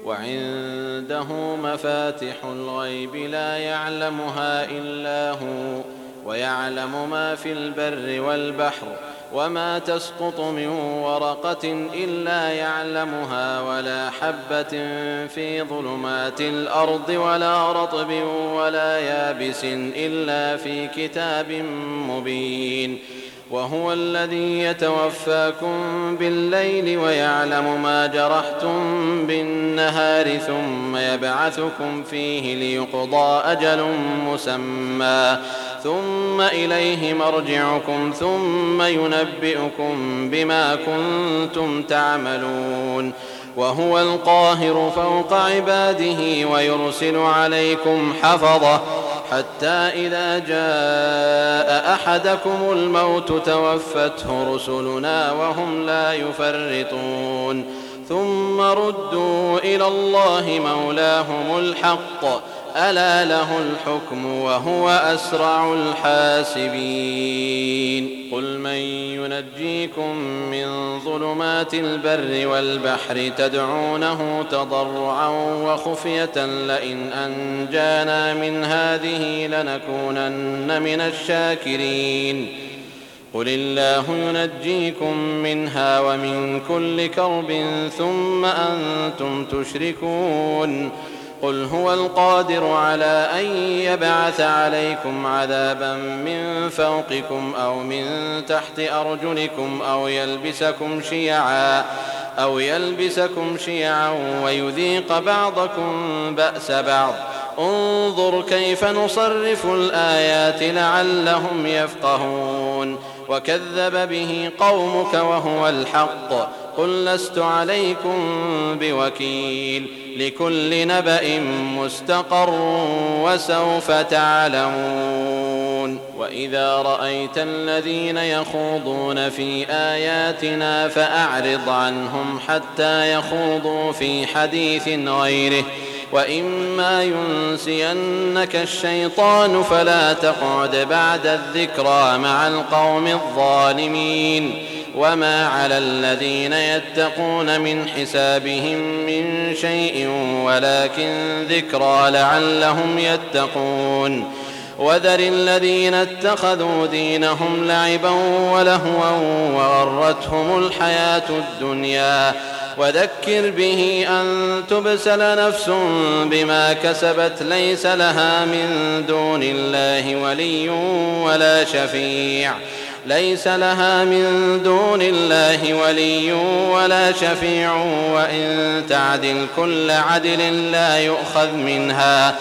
وعنده مفاتح الغيب لا يعلمها إلا هو ويعلم ما في البر والبحر وما تسقط من ورقة إلا يعلمها ولا حبة في ظلمات الأرض ولا رطب ولا يابس إلا في كتاب مبين. وهو الذي يتوفاكم بالليل ويعلم ما جرحتم بالنهار ثم يبعثكم فيه ليقضى أجل مسمى ثم إليه مرجعكم ثم ينبئكم بما كنتم تعملون. وهو القاهر فوق عباده ويرسل عليكم حفظة حتى إذا جاء أحدكم الموت توفته رسلنا وهم لا يفرطون ثم ردوا إلى الله مولاهم الحق ألا له الحكم وهو أسرع الحاسبين. قل من ينجيكم من ظلمات البر والبحر تدعونه تضرعا وخفية لئن أنجانا من هذه لنكونن من الشاكرين. قل الله ينجيكم منها ومن كل كرب ثم أنتم تشركون. قل هو القادر على أن يبعث عليكم عذابا من فوقكم أو من تحت أرجلكم أو يلبسكم شيعا ويذيق بعضكم بأس بعض. انظر كيف نصرف الآيات لعلهم يفقهون. وكذب به قومك وهو الحق. قل لست عليكم بوكيل. لكل نبأ مستقر وسوف تعلمون. وإذا رأيت الذين يخوضون في آياتنا فأعرض عنهم حتى يخوضوا في حديث غيره وإما ينسينك الشيطان فلا تقعد بعد الذكرى مع القوم الظالمين. وما على الذين يتقون من حسابهم من شيء ولكن ذكرى لعلهم يتقون. وذر الذين اتخذوا دينهم لعبا ولهوا وغرتهم الحياة الدنيا وذكر به أن تبسل نفس بما كسبت ليس لها من دون الله ولي ولا شفيع وإن تعدل كل عدل لا يؤخذ منها.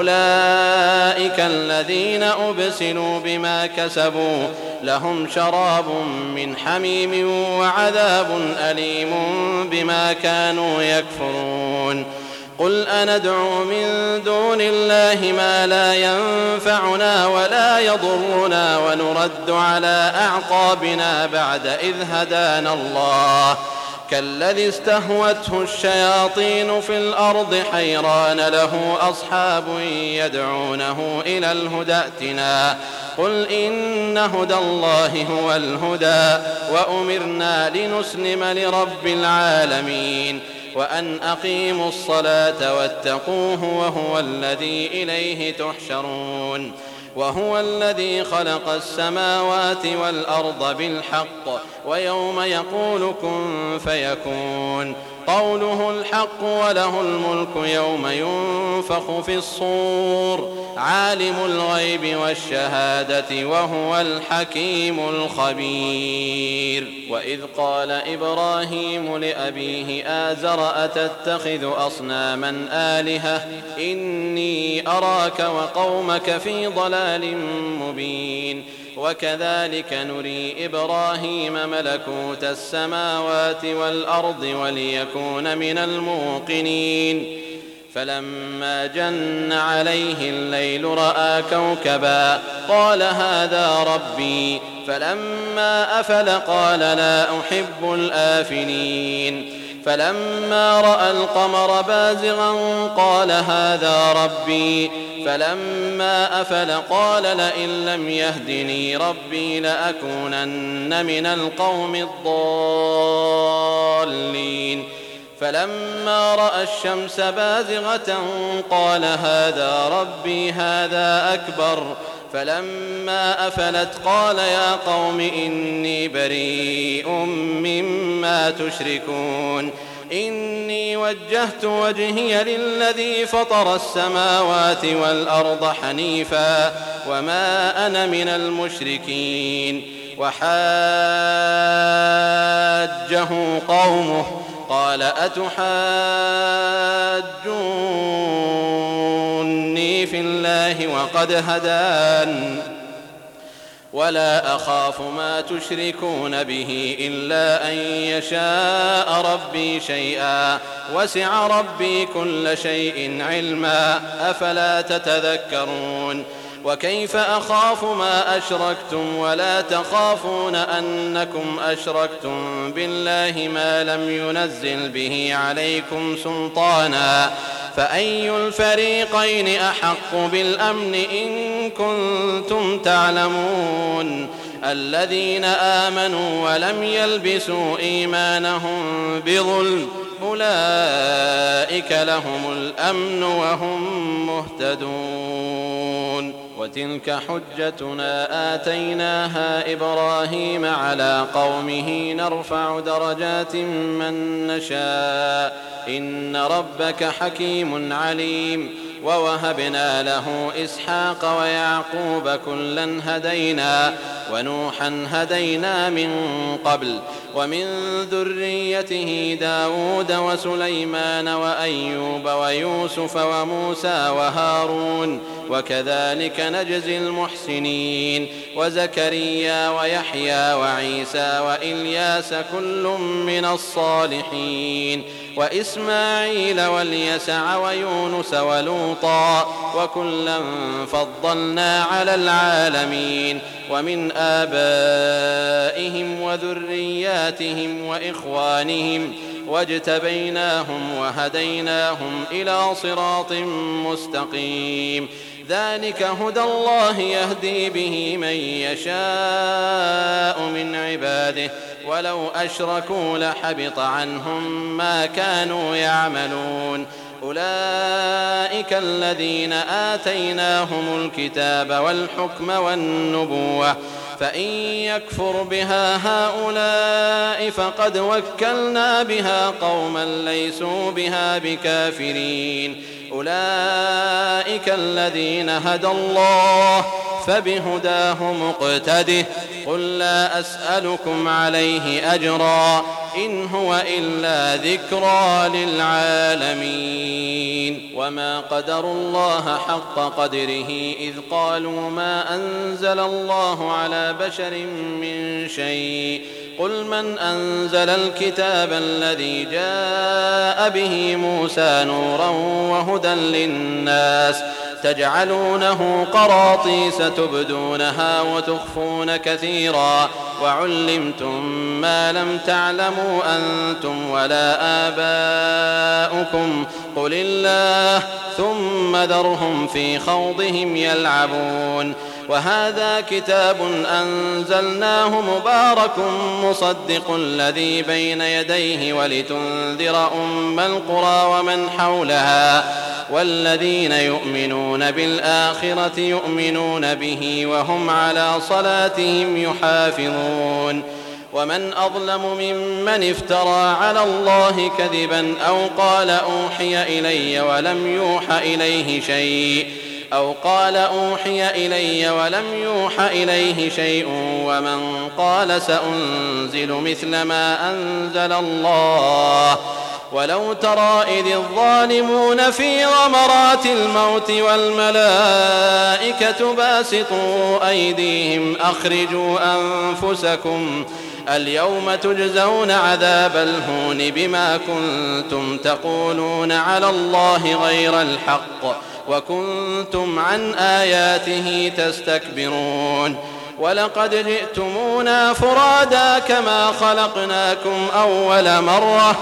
أولئك الذين أبسلوا بما كسبوا لهم شراب من حميم وعذاب أليم بما كانوا يكفرون. قل أندعو من دون الله ما لا ينفعنا ولا يضرنا ونرد على أعقابنا بعد إذ هدانا الله كالذي استهوته الشياطين في الأرض حيران له أصحاب يدعونه إلى الهدى ائتنا. قل إن هدى الله هو الهدى وأمرنا لنسلم لرب العالمين وأن أقيموا الصلاة واتقوه وهو الذي إليه تحشرون. وهو الذي خلق السماوات والأرض بالحق ويوم يقول كن فيكون قوله الحق وله الملك يوم ينفخ في الصور عالم الغيب والشهادة وهو الحكيم الخبير. وإذ قال إبراهيم لأبيه آزر أتتخذ أصناما آلهة إني أراك وقومك في ضلال مبين. وكذلك نري إبراهيم ملكوت السماوات والأرض وليكون من الموقنين. فلما جن عليه الليل رأى كوكبا قال هذا ربي فلما أفل قال لا أحب الآفلين. فلما رأى القمر بازغا قال هذا ربي فلما أفل قال لئن لم يهدني ربي لأكونن من القوم الضالين. فلما رأى الشمس بازغة قال هذا ربي هذا أكبر فلما أفلت قال يا قوم إني بريء مما تشركون إني وجهت وجهي للذي فطر السماوات والأرض حنيفا وما أنا من المشركين وحاجه قومه قال أتحاجوني في الله وقد هدان ولا أخاف ما تشركون به إلا أن يشاء ربي شيئا وسع ربي كل شيء علما أفلا تتذكرون وكيف أخاف ما أشركتم ولا تخافون أنكم أشركتم بالله ما لم ينزل به عليكم سلطانا فأي الفريقين أحق بالأمن إن كنتم تعلمون الذين آمنوا ولم يلبسوا إيمانهم بظلم أولئك لهم الأمن وهم مهتدون وتلك حجتنا آتيناها إبراهيم على قومه نرفع درجات من نشاء إن ربك حكيم عليم ووهبنا له إسحاق ويعقوب كلا هدينا ونوحا هدينا من قبل ومن ذريته داود وسليمان وأيوب ويوسف وموسى وهارون وكذلك نجزي المحسنين وزكريا ويحيى وعيسى وإلياس كل من الصالحين وإسماعيل واليسع ويونس ولوطا وكلا فضلنا على العالمين ومن آبائهم وذرياتهم وإخوانهم واجتبيناهم وهديناهم إلى صراط مستقيم ذلك هدى الله يهدي به من يشاء من عباده ولو أشركوا لحبط عنهم ما كانوا يعملون أولئك الذين آتيناهم الكتاب والحكم والنبوة فإن يكفر بها هؤلاء فقد وكلنا بها قوما ليسوا بها بكافرين أولئك الذين هدى الله فبهداه مقتده قل لا أسألكم عليه أجرا إن هو إلا ذكرى للعالمين وما قدروا الله حق قدره إذ قالوا ما أنزل الله على بشر من شيء قل من أنزل الكتاب الذي جاء به موسى نورا وهدى للناس تجعلونه قراطيس تبدونها وتخفون كثيرا وعلمتم ما لم تعلموا أنتم ولا آباؤكم قل الله ثم ذرهم في خوضهم يلعبون وهذا كتاب أنزلناه مبارك مصدق الذي بين يديه ولتنذر أم القرى ومن حولها والذين يؤمنون بالآخرة يؤمنون به وهم على صلاتهم يحافظون ومن أظلم ممن افترى على الله كذبا أو قال أوحي إلي ولم يوحى إليه شيء ومن قال سأنزل مثل ما أنزل الله ولو ترى إذ الظالمون في غمرات الموت والملائكة باسطوا أيديهم أخرجوا أنفسكم اليوم تجزون عذاب الهون بما كنتم تقولون على الله غير الحق وكنتم عن آياته تستكبرون ولقد جئتمونا فرادا كما خلقناكم أول مرة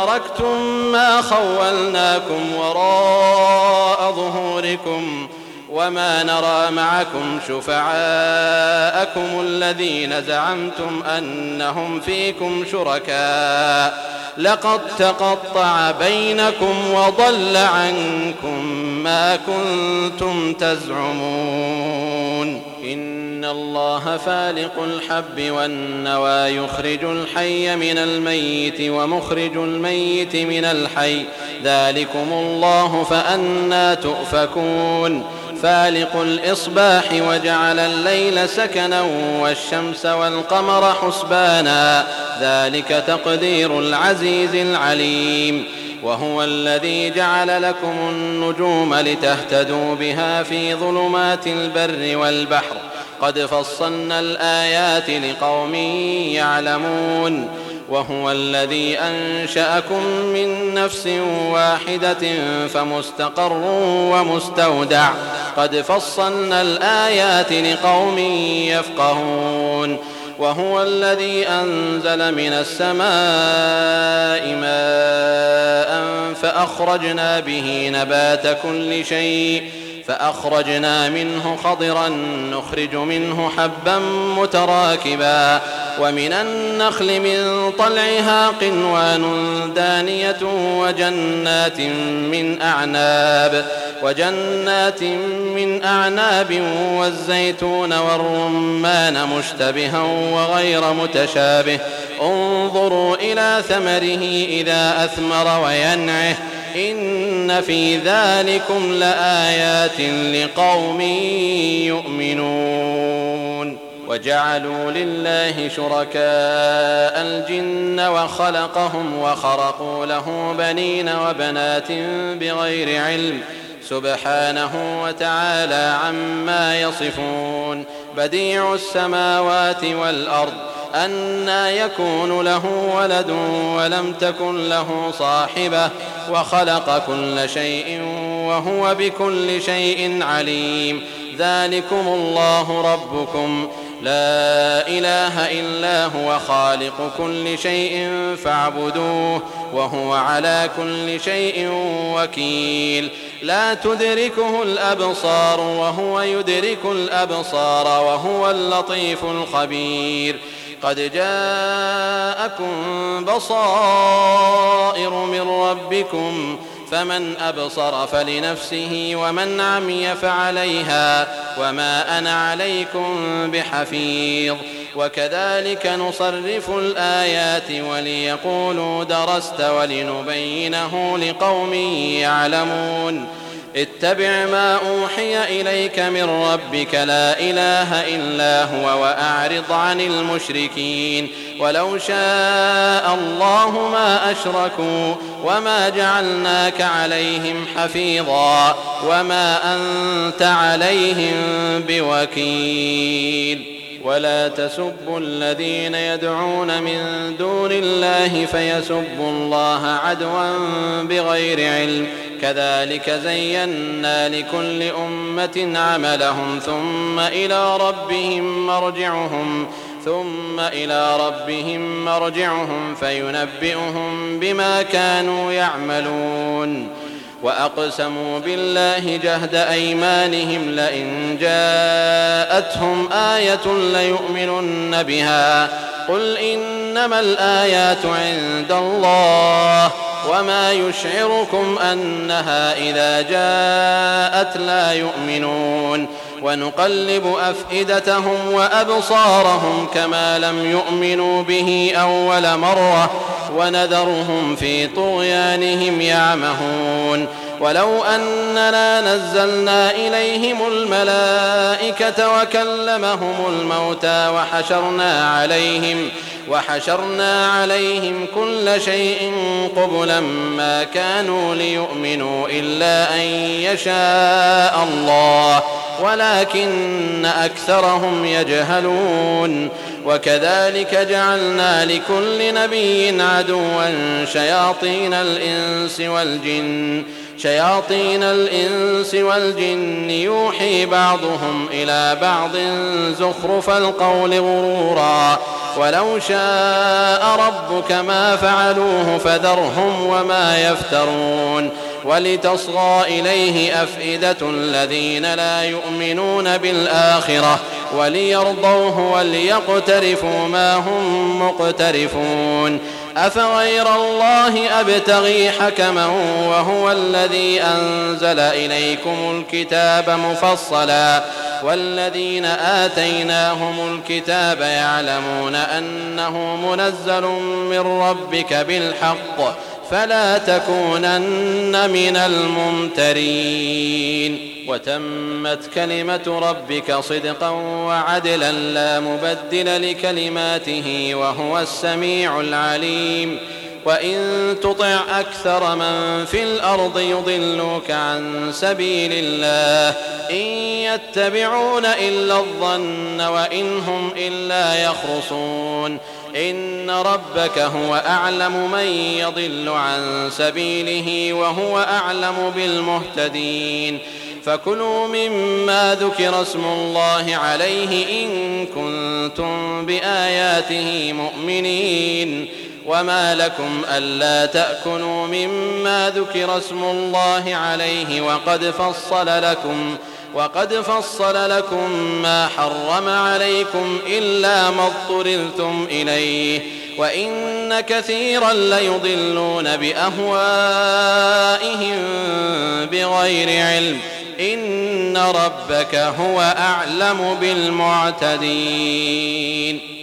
وتركتم ما خولناكم وراء ظهوركم وما نرى معكم شفعاءكم الذين زعمتم أنهم فيكم شركاء لقد تقطع بينكم وضل عنكم ما كنتم تزعمون إن الله فالق الحب والنوى يخرج الحي من الميت ومخرج الميت من الحي ذلكم الله فأنى تؤفكون فالق الإصباح وجعل الليل سكنا والشمس والقمر حسبانا ذلك تقدير العزيز العليم وهو الذي جعل لكم النجوم لتهتدوا بها في ظلمات البر والبحر قد فصلنا الآيات لقوم يعلمون وهو الذي أنشأكم من نفس واحدة فمستقر ومستودع قد فصلنا الآيات لقوم يفقهون وهو الذي أنزل من السماء ماء فأخرجنا به نبات كل شيء فأخرجنا منه خضرا نخرج منه حبا متراكبا ومن النخل من طلعها قنوان دانية وجنات من أعناب والزيتون والرمان مشتبها وغير متشابه انظروا إلى ثمره إذا أثمر وينعه إن في ذلكم لآيات لقوم يؤمنون وجعلوا لله شركاء الجن وخلقهم وخرقوا له بنين وبنات بغير علم سبحانه وتعالى عما يصفون بديع السماوات والأرض أنى يكون له ولد ولم تكن له صاحبة وخلق كل شيء وهو بكل شيء عليم ذلكم الله ربكم لا إله إلا هو خالق كل شيء فاعبدوه وهو على كل شيء وكيل لا تدركه الأبصار وهو يدرك الأبصار وهو اللطيف الخبير قد جاءكم بصائر من ربكم فمن أبصر فلنفسه ومن عمي فعليها وما أنا عليكم بحفيظ وكذلك نصرف الآيات وليقولوا درست ولنبينه لقوم يعلمون اتبع ما أوحي إليك من ربك لا إله إلا هو وأعرض عن المشركين ولو شاء الله ما أشركوا وما جعلناك عليهم حفيظا وما أنت عليهم بوكيل ولا تسبوا الذين يدعون من دون الله فيسبوا الله عدوا بغير علم كذلك زينا لكل أمة عملهم ثم إلى ربهم مرجعهم فينبئهم بما كانوا يعملون وأقسموا بالله جهد أيمانهم لئن جاءتهم آية ليؤمنن بها قل إنما الآيات عند الله وما يشعركم أنها إذا جاءت لا يؤمنون ونقلب أفئدتهم وأبصارهم كما لم يؤمنوا به أول مرة ونذرهم في طغيانهم يعمهون ولو أننا نزلنا إليهم الملائكة وكلمهم الموتى وحشرنا عليهم كل شيء قبلا ما كانوا ليؤمنوا إلا أن يشاء الله ولكن أكثرهم يجهلون وكذلك جعلنا لكل نبي عدوا شياطين الإنس والجن يوحي بعضهم إلى بعض زخرف القول غرورا ولو شاء ربك ما فعلوه فذرهم وما يفترون ولتصغى إليه أفئدة الذين لا يؤمنون بالآخرة وليرضوه وليقترفوا ما هم مقترفون أفغير الله أبتغي حكما وهو الذي أنزل إليكم الكتاب مفصلا والذين آتيناهم الكتاب يعلمون أنه منزل من ربك بالحق فلا تكونن من الممترين وتمت كلمة ربك صدقا وعدلا لا مبدل لكلماته وهو السميع العليم وإن تطع أكثر من في الأرض يضلوك عن سبيل الله إن يتبعون إلا الظن وإن هم إلا يخرصون إن ربك هو أعلم من يضل عن سبيله وهو أعلم بالمهتدين فكلوا مما ذكر اسم الله عليه إن كنتم بآياته مؤمنين وما لكم ألا تأكلوا مما ذكر اسم الله عليه وقد فصل لكم ما حرم عليكم إلا ما اضطررتم إليه وإن كثيرا ليضلون بأهوائهم بغير علم إن ربك هو أعلم بالمعتدين